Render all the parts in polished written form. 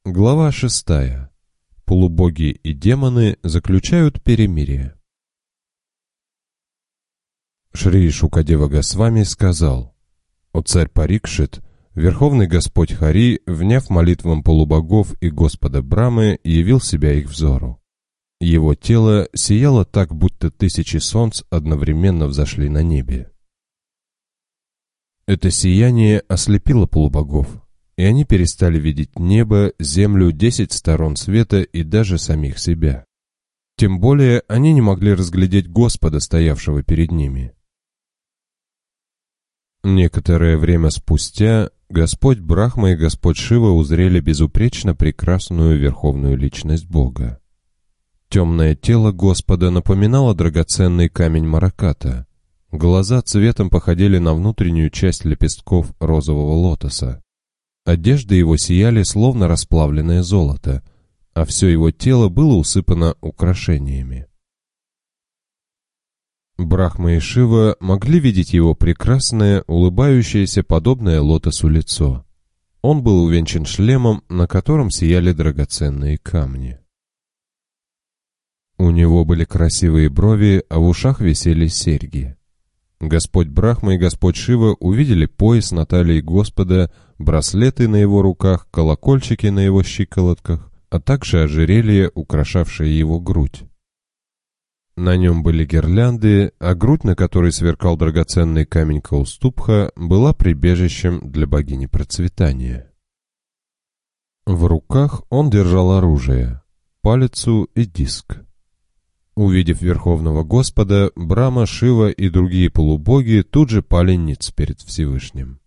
Глава 6. Полубоги и демоны заключают перемирие. Шри Шукадева Госвами сказал: «О царь Парикшит, Верховный Господь Хари, вняв молитвам полубогов и Господа Брамы, явил себя их взору. Его тело сияло так, будто тысячи солнц одновременно взошли на небе. Это сияние ослепило полубогов, и они перестали видеть небо, землю, 10 сторон света и даже самих себя. Тем более они не могли разглядеть Господа, стоявшего перед ними. Некоторое время спустя Господь Брахма и Господь Шива узрели безупречно прекрасную верховную личность Бога. Темное тело Господа напоминало драгоценный камень мараката. Глаза цветом походили на внутреннюю часть лепестков розового лотоса. Одежды его сияли, словно расплавленное золото, а все его тело было усыпано украшениями. Брахма и Шива могли видеть его прекрасное, улыбающееся, подобное лотосу лицо. Он был увенчан шлемом, на котором сияли драгоценные камни. У него были красивые брови, а в ушах висели серьги. Господь Брахма и Господь Шива увидели пояс на талии Господа, браслеты на его руках, колокольчики на его щиколотках, а также ожерелье, украшавшее его грудь. На нем были гирлянды, а грудь, на которой сверкал драгоценный камень Каустубха, была прибежищем для богини процветания. В руках он держал оружие, палицу и диск. Увидев Верховного Господа, Брама, Шива и другие полубоги тут же пали ниц перед Всевышним.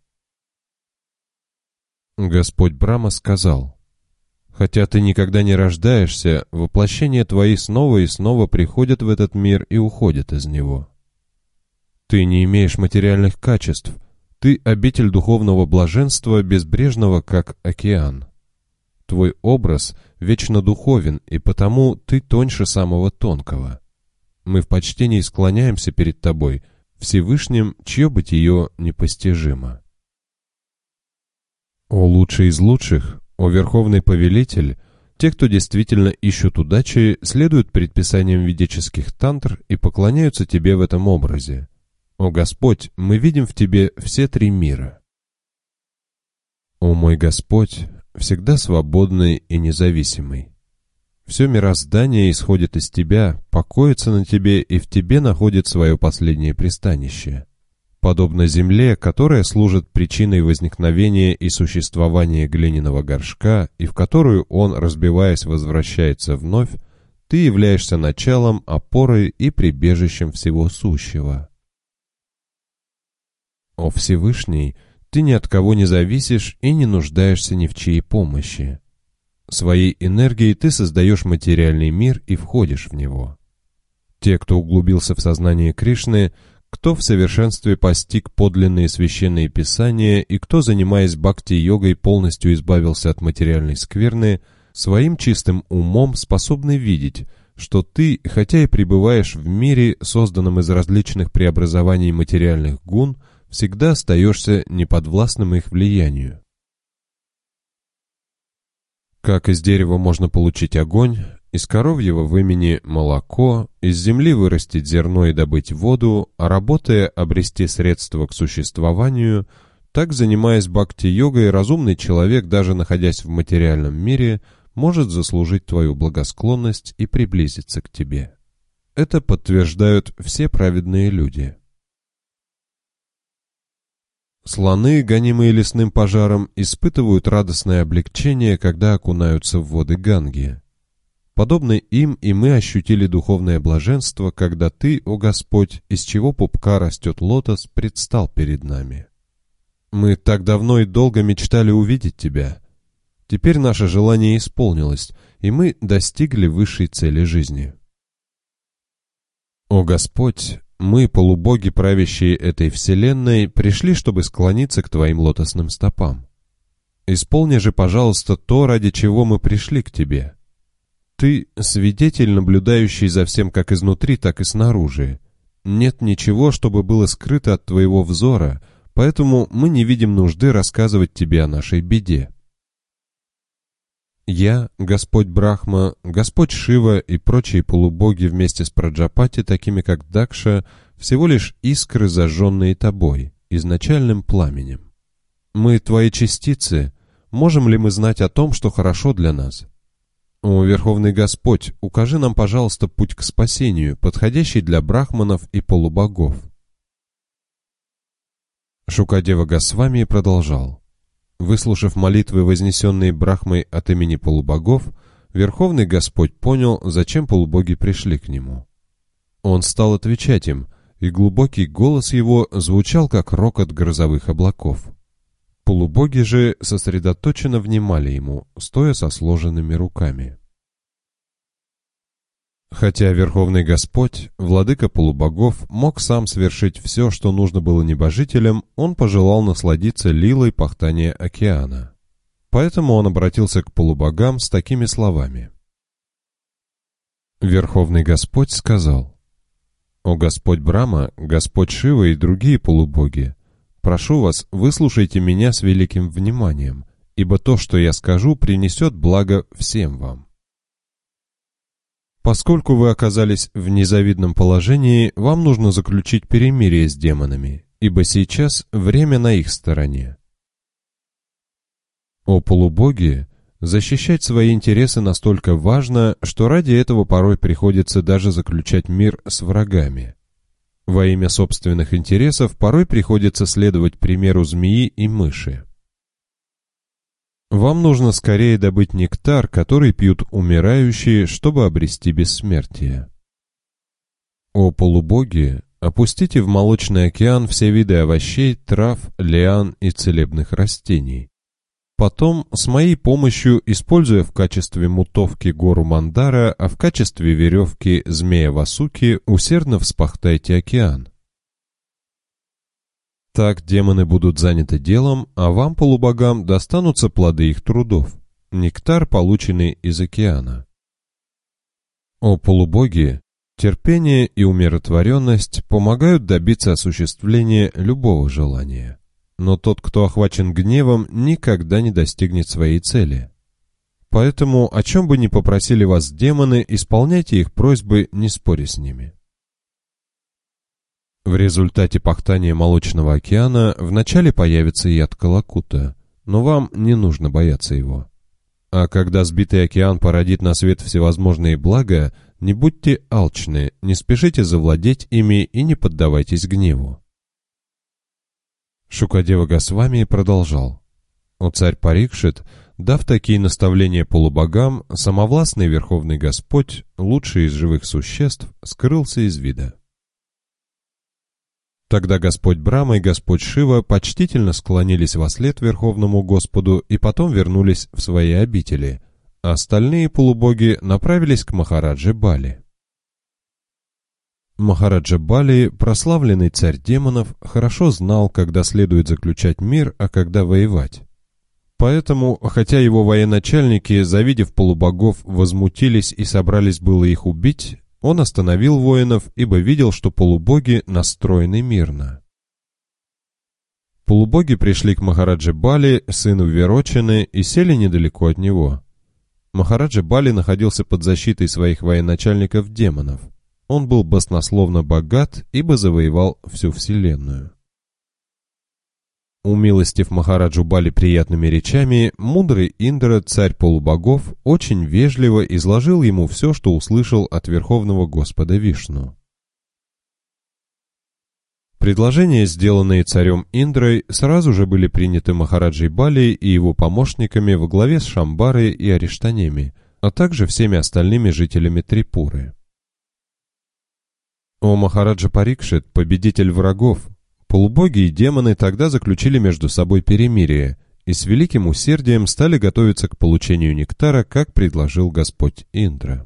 Господь Брама сказал: «Хотя ты никогда не рождаешься, воплощения твои снова и снова приходят в этот мир и уходят из него. Ты не имеешь материальных качеств, ты обитель духовного блаженства, безбрежного, как океан. Твой образ вечно духовен, и потому ты тоньше самого тонкого. Мы в почтении склоняемся перед тобой, Всевышним, чье бытие непостижимо. О лучший из лучших, о Верховный Повелитель, те, кто действительно ищут удачи, следуют предписаниям ведических тантр и поклоняются тебе в этом образе. О Господь, мы видим в тебе все 3 мира. О мой Господь, всегда свободный и независимый. Все мироздание исходит из тебя, покоится на тебе и в тебе находит свое последнее пристанище. Подобно земле, которая служит причиной возникновения и существования глиняного горшка, и в которую он, разбиваясь, возвращается вновь, ты являешься началом, опорой и прибежищем всего сущего. О Всевышний, ты ни от кого не зависишь и не нуждаешься ни в чьей помощи. Своей энергией ты создаешь материальный мир и входишь в него. Те, кто углубился в сознание Кришны, кто в совершенстве постиг подлинные священные писания и кто, занимаясь бхакти-йогой, полностью избавился от материальной скверны, своим чистым умом способны видеть, что ты, хотя и пребываешь в мире, созданном из различных преобразований материальных гун, всегда остаешься неподвластным их влиянию. Как из дерева можно получить огонь, из коровьего вымени молоко, из земли вырастить зерно и добыть воду, а работая обрести средства к существованию, так, занимаясь бхакти-йогой, разумный человек, даже находясь в материальном мире, может заслужить твою благосклонность и приблизиться к тебе. Это подтверждают все праведные люди. Слоны, гонимые лесным пожаром, испытывают радостное облегчение, когда окунаются в воды Ганги. Подобно им и мы ощутили духовное блаженство, когда Ты, о Господь, из чего пупка растет лотос, предстал перед нами. Мы так давно и долго мечтали увидеть Тебя. Теперь наше желание исполнилось, и мы достигли высшей цели жизни. О Господь, мы, полубоги, правящие этой вселенной, пришли, чтобы склониться к Твоим лотосным стопам. Исполни же, пожалуйста, то, ради чего мы пришли к Тебе. Ты — свидетель, наблюдающий за всем как изнутри, так и снаружи. Нет ничего, чтобы было скрыто от Твоего взора, поэтому мы не видим нужды рассказывать Тебе о нашей беде. Я, Господь Брахма, Господь Шива и прочие полубоги вместе с Праджапати, такими как Дакша, всего лишь искры, зажженные тобой, изначальным пламенем. Мы твои частицы, можем ли мы знать о том, что хорошо для нас? О, Верховный Господь, укажи нам, пожалуйста, путь к спасению, подходящий для брахманов и полубогов. Шукадева Госвами продолжал. Выслушав молитвы, вознесенные Брахмой от имени полубогов, Верховный Господь понял, зачем полубоги пришли к нему. Он стал отвечать им, и глубокий голос его звучал, как рокот грозовых облаков. Полубоги же сосредоточенно внимали ему, стоя со сложенными руками. Хотя Верховный Господь, владыка полубогов, мог сам совершить все, что нужно было небожителям, он пожелал насладиться лилой пахтания океана. Поэтому он обратился к полубогам с такими словами. Верховный Господь сказал: «О Господь Брахма, Господь Шива и другие полубоги, прошу вас, выслушайте меня с великим вниманием, ибо то, что я скажу, принесет благо всем вам. Поскольку вы оказались в незавидном положении, вам нужно заключить перемирие с демонами, ибо сейчас время на их стороне. О полубоги, защищать свои интересы настолько важно, что ради этого порой приходится даже заключать мир с врагами. Во имя собственных интересов порой приходится следовать примеру змеи и мыши. Вам нужно скорее добыть нектар, который пьют умирающие, чтобы обрести бессмертие. О полубоги, опустите в молочный океан все виды овощей, трав, лиан и целебных растений. Потом, с моей помощью, используя в качестве мутовки гору Мандара, а в качестве веревки змея Васуки, усердно вспахтайте океан. Так демоны будут заняты делом, а вам, полубогам, достанутся плоды их трудов, нектар, полученный из океана. О полубоги, терпение и умиротворенность помогают добиться осуществления любого желания. Но тот, кто охвачен гневом, никогда не достигнет своей цели. Поэтому, о чем бы ни попросили вас демоны, исполняйте их просьбы, не споря с ними. В результате пахтания молочного океана вначале появится яд калакута, но вам не нужно бояться его. А когда сбитый океан породит на свет всевозможные блага, не будьте алчны, не спешите завладеть ими и не поддавайтесь гневу. Шукадева Госвами продолжал. О царь Парикшит, дав такие наставления полубогам, самовластный Верховный Господь, лучший из живых существ, скрылся из вида. Тогда Господь Брахма и Господь Шива почтительно склонились вослед Верховному Господу и потом вернулись в свои обители, а остальные полубоги направились к Махараджи Бали. Махараджа Бали, прославленный царь демонов, хорошо знал, когда следует заключать мир, а когда воевать. Поэтому, хотя его военачальники, завидев полубогов, возмутились и собрались было их убить, он остановил воинов, ибо видел, что полубоги настроены мирно. Полубоги пришли к Махараджи Бали, сыну Верочины, и сели недалеко от него. Махараджа Бали находился под защитой своих военачальников-демонов. Он был баснословно богат, ибо завоевал всю вселенную. Умилостив Махараджу Бали приятными речами, мудрый Индра, царь полубогов, очень вежливо изложил ему все, что услышал от Верховного Господа Вишну. Предложения, сделанные царем Индрой, сразу же были приняты Махараджей Бали и его помощниками во главе с Шамбарой и Ариштанеми, а также всеми остальными жителями Трипуры. О Махараджа Парикшит, победитель врагов! Полубоги и демоны тогда заключили между собой перемирие и с великим усердием стали готовиться к получению нектара, как предложил Господь Индра.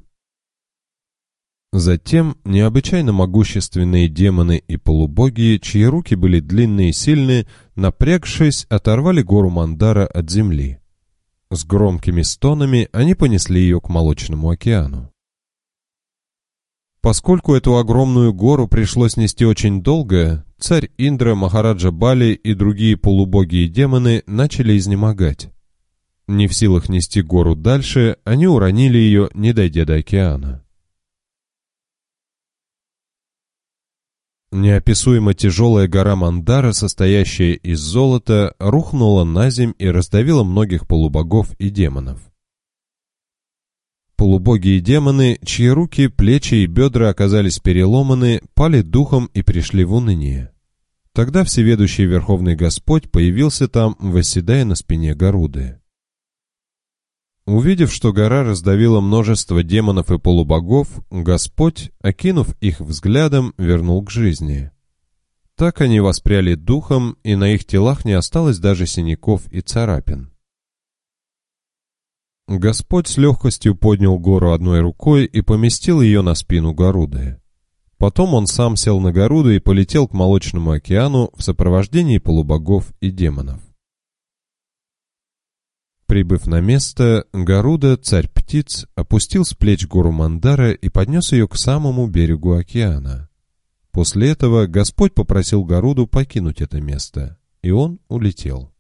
Затем необычайно могущественные демоны и полубоги, чьи руки были длинные и сильные, напрягшись, оторвали гору Мандара от земли. С громкими стонами они понесли ее к Молочному океану. Поскольку эту огромную гору пришлось нести очень долго, царь Индра, Махараджа Бали и другие полубоги и демоны начали изнемогать. Не в силах нести гору дальше, они уронили ее, не дойдя до океана. Неописуемо тяжелая гора Мандара, состоящая из золота, рухнула на земь и раздавила многих полубогов и демонов. Полубоги и демоны, чьи руки, плечи и бедра оказались переломаны, пали духом и пришли в уныние. Тогда всеведущий Верховный Господь появился там, восседая на спине Гаруды. Увидев, что гора раздавила множество демонов и полубогов, Господь, окинув их взглядом, вернул к жизни. Так они воспряли духом, и на их телах не осталось даже синяков и царапин. Господь с легкостью поднял гору одной рукой и поместил ее на спину Гаруды. Потом он сам сел на Гаруду и полетел к Молочному океану в сопровождении полубогов и демонов. Прибыв на место, Гаруда, царь птиц, опустил с плеч гору Мандара и поднес ее к самому берегу океана. После этого Господь попросил Гаруду покинуть это место, и он улетел.